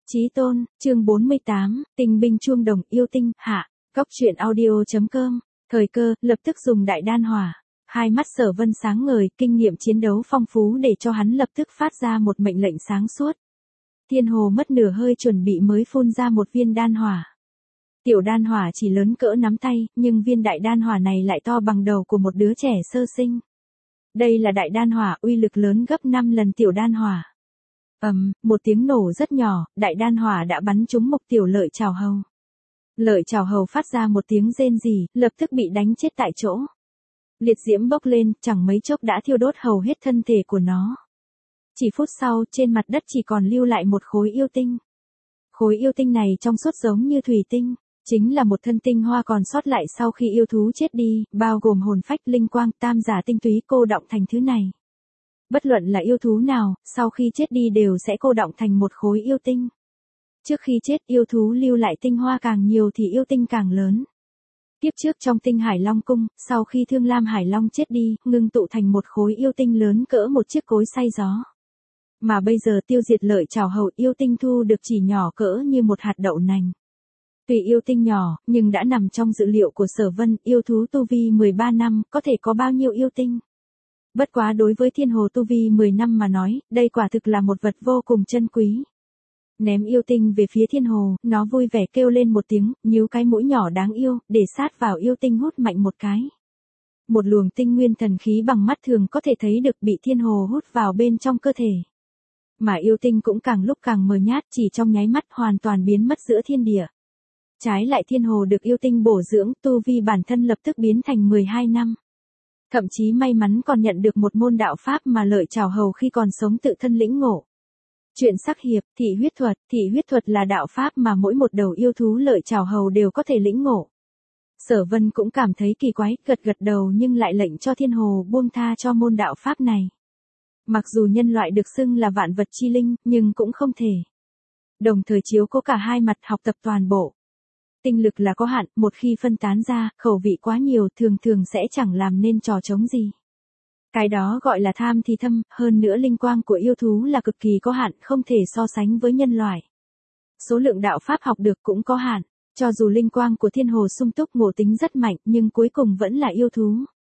Chí tôn, chương 48, tinh binh chuông đồng yêu tinh, hạ, Cóc truyện audio.com, thời cơ, lập tức dùng đại đan hỏa. Hai mắt Sở Vân sáng ngời, kinh nghiệm chiến đấu phong phú để cho hắn lập tức phát ra một mệnh lệnh sáng suốt. Thiên Hồ mất nửa hơi chuẩn bị mới phun ra một viên đan hỏa. Tiểu đan hỏa chỉ lớn cỡ nắm tay, nhưng viên đại đan hỏa này lại to bằng đầu của một đứa trẻ sơ sinh. Đây là đại đan hỏa uy lực lớn gấp 5 lần tiểu đan hỏa. Một tiếng nổ rất nhỏ, đại đan hỏa đã bắn trúng mục tiểu Lợi Chảo Hầu. Lợi Chảo Hầu phát ra một tiếng rên rỉ, lập tức bị đánh chết tại chỗ. Liệt diễm bốc lên, chẳng mấy chốc đã thiêu đốt hầu hết thân thể của nó. Chỉ phút sau, trên mặt đất chỉ còn lưu lại một khối yêu tinh. Khối yêu tinh này trong suốt giống như thủy tinh, chính là một thân tinh hoa còn sót lại sau khi yêu thú chết đi, bao gồm hồn phách, linh quang, tam giả tinh túy cô đọng thành thứ này. Bất luận là yêu thú nào, sau khi chết đi đều sẽ cô đọng thành một khối yêu tinh. Trước khi chết yêu thú lưu lại tinh hoa càng nhiều thì yêu tinh càng lớn. Tiếp trước trong Tinh Hải Long Cung, sau khi Thương Lam Hải Long chết đi, ngưng tụ thành một khối yêu tinh lớn cỡ một chiếc cối xay gió. Mà bây giờ tiêu diệt Lợi Chảo Hầu yêu tinh thu được chỉ nhỏ cỡ như một hạt đậu nành. Tuy yêu tinh nhỏ, nhưng đã nằm trong dự liệu của Sở Vân, yêu thú tu vi 13 năm, có thể có bao nhiêu yêu tinh. Bất quá đối với Thiên Hồ tu vi 10 năm mà nói, đây quả thực là một vật vô cùng chân quý. Ném yêu tinh về phía Thiên Hồ, nó vui vẻ kêu lên một tiếng, nhíu cái mũi nhỏ đáng yêu, để sát vào yêu tinh hút mạnh một cái. Một luồng tinh nguyên thần khí bằng mắt thường có thể thấy được bị Thiên Hồ hút vào bên trong cơ thể. Mà yêu tinh cũng càng lúc càng mờ nhát, chỉ trong nháy mắt hoàn toàn biến mất giữa thiên địa. Trái lại Thiên Hồ được yêu tinh bổ dưỡng, tu vi bản thân lập tức biến thành 12 năm. Thậm chí may mắn còn nhận được một môn đạo pháp mà Lợi Chảo Hầu khi còn sống tự thân lĩnh ngộ. Chuyện sắc hiệp, thị huyết thuật là đạo pháp mà mỗi một đầu yêu thú Lợi Chảo Hầu đều có thể lĩnh ngộ. Sở Vân cũng cảm thấy kỳ quái, gật đầu nhưng lại lệnh cho Thiên Hồ buông tha cho môn đạo pháp này. Mặc dù nhân loại được xưng là vạn vật chi linh, nhưng cũng không thể đồng thời chiếu cố cả hai mặt học tập toàn bộ. Tinh lực là có hạn, một khi phân tán ra, khẩu vị quá nhiều thường sẽ chẳng làm nên trò trống gì. Cái đó gọi là tham thì thâm, hơn nữa linh quang của yêu thú là cực kỳ có hạn, không thể so sánh với nhân loại. Số lượng đạo pháp học được cũng có hạn, cho dù linh quang của Thiên Hồ sung túc ngộ tính rất mạnh nhưng cuối cùng vẫn là yêu thú.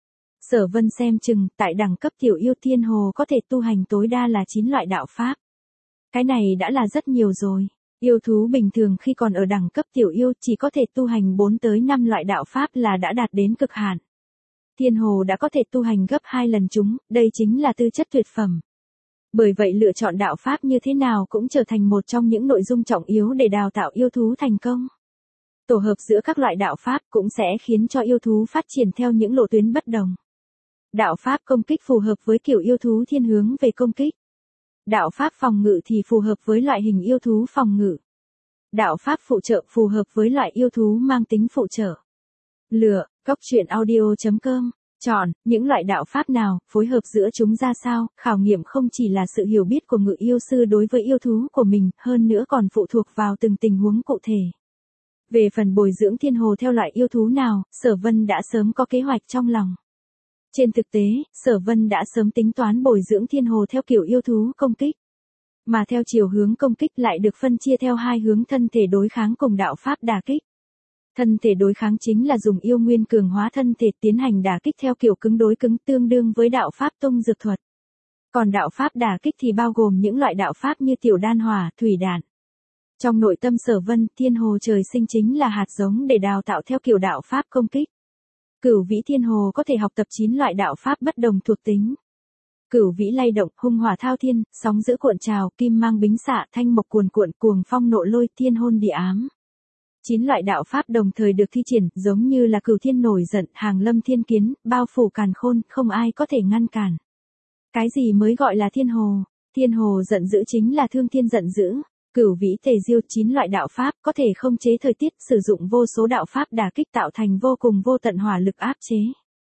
Sở Vân xem chừng, tại đẳng cấp tiểu yêu Thiên Hồ có thể tu hành tối đa là 9 loại đạo pháp. Cái này đã là rất nhiều rồi. Yêu thú bình thường khi còn ở đẳng cấp tiểu yêu chỉ có thể tu hành 4 tới 5 loại đạo pháp là đã đạt đến cực hạn. Thiên Hồ đã có thể tu hành gấp 2 lần chúng, đây chính là tư chất tuyệt phẩm. Bởi vậy lựa chọn đạo pháp như thế nào cũng trở thành một trong những nội dung trọng yếu để đào tạo yêu thú thành công. Tổ hợp giữa các loại đạo pháp cũng sẽ khiến cho yêu thú phát triển theo những lộ tuyến bất đồng. Đạo pháp công kích phù hợp với kiểu yêu thú thiên hướng về công kích. Đạo pháp phòng ngự thì phù hợp với loại hình yêu thú phòng ngự. Đạo pháp phụ trợ phù hợp với loại yêu thú mang tính phụ trợ. Lựa, Cóc truyện audio.com, chọn, những loại đạo pháp nào, phối hợp giữa chúng ra sao, khảo nghiệm không chỉ là sự hiểu biết của ngự yêu sư đối với yêu thú của mình, hơn nữa còn phụ thuộc vào từng tình huống cụ thể. Về phần bồi dưỡng Thiên Hồ theo loại yêu thú nào, Sở Vân đã sớm có kế hoạch trong lòng. Trên thực tế, Sở Vân đã sớm tính toán bồi dưỡng Thiên Hồ theo kiểu yêu thú công kích. Mà theo chiều hướng công kích lại được phân chia theo hai hướng thân thể đối kháng cùng đạo pháp đả kích. Thân thể đối kháng chính là dùng yêu nguyên cường hóa thân thể tiến hành đả kích theo kiểu cứng đối cứng tương đương với đạo pháp tung dược thuật. Còn đạo pháp đả kích thì bao gồm những loại đạo pháp như tiểu đan hỏa, thủy đạn. Trong nội tâm Sở Vân, Thiên Hồ trời sinh chính là hạt giống để đào tạo theo kiểu đạo pháp công kích. Cửu Vĩ Thiên Hồ có thể học tập 9 loại đạo pháp bất đồng thuộc tính. Cửu Vĩ lay động, hung hỏa thao thiên, sóng dữ cuộn trào, kim mang bính xạ, thanh mộc cuồn cuộn, cuồng phong nộ lôi, thiên hôn địa ám. 9 loại đạo pháp đồng thời được thi triển, giống như là cửu thiên nổi giận, hàng lâm thiên kiến, bao phủ càn khôn, không ai có thể ngăn cản. Cái gì mới gọi là Thiên Hồ? Thiên Hồ giận dữ chính là thương thiên giận dữ. Cửu Vĩ tề diêu 9 loại đạo pháp có thể không chế thời tiết, sử dụng vô số đạo pháp đả kích tạo thành vô cùng vô tận hỏa lực áp chế.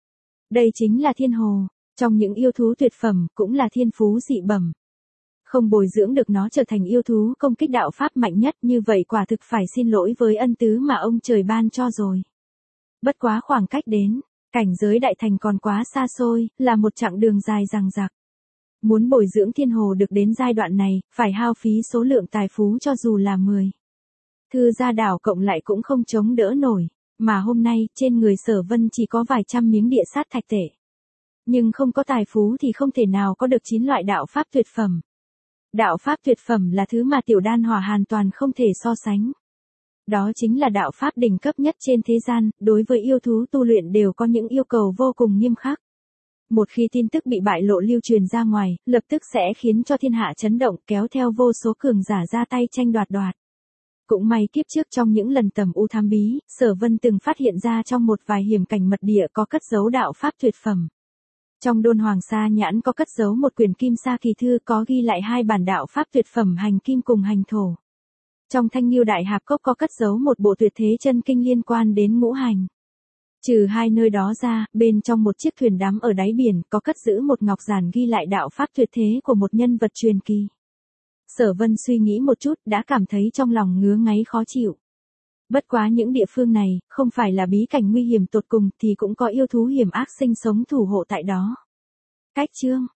Đây chính là Thiên Hồ, trong những yêu thú tuyệt phẩm cũng là thiên phú dị bẩm. Không bồi dưỡng được nó trở thành yêu thú công kích đạo pháp mạnh nhất như vậy quả thực phải xin lỗi với ân tứ mà ông trời ban cho rồi. Bất quá khoảng cách đến cảnh giới đại thành còn quá xa xôi, là một chặng đường dài dằng dặc. Muốn bồi dưỡng thiên hồ được đến giai đoạn này, phải hao phí số lượng tài phú cho dù là 10 thư gia đảo cộng lại cũng không chống đỡ nổi. Mà hôm nay, trên người Sở Vân chỉ có vài trăm miếng địa sát thạch tệ. Nhưng không có tài phú thì không thể nào có được 9 loại đạo pháp tuyệt phẩm. Đạo pháp tuyệt phẩm là thứ mà Tiểu Đan Hỏa hoàn toàn không thể so sánh. Đó chính là đạo pháp đỉnh cấp nhất trên thế gian, đối với yêu thú tu luyện đều có những yêu cầu vô cùng nghiêm khắc. Một khi tin tức bị bại lộ lưu truyền ra ngoài, lập tức sẽ khiến cho thiên hạ chấn động, kéo theo vô số cường giả ra tay tranh đoạt. Cũng may kiếp trước trong những lần tầm u thám bí, Sở Vân từng phát hiện ra trong một vài hiểm cảnh mật địa có cất giấu đạo pháp tuyệt phẩm. Trong Đôn Hoàng Sa Nhãn có cất giấu một quyển Kim Sa Kỳ Thư có ghi lại 2 bản đạo pháp tuyệt phẩm hành kim cùng hành thổ. Trong Thanh Nghiêu Đại Hạp Cốc có cất giấu một bộ tuyệt thế chân kinh liên quan đến ngũ hành. Trừ 2 nơi đó ra, bên trong một chiếc thuyền đắm ở đáy biển có cất giữ một ngọc giản ghi lại đạo pháp tuyệt thế của một nhân vật truyền kỳ. Sở Vân suy nghĩ một chút đã cảm thấy trong lòng ngứa ngáy khó chịu. Bất quá những địa phương này, không phải là bí cảnh nguy hiểm tột cùng thì cũng có yêu thú hiểm ác sinh sống thủ hộ tại đó. Cách chương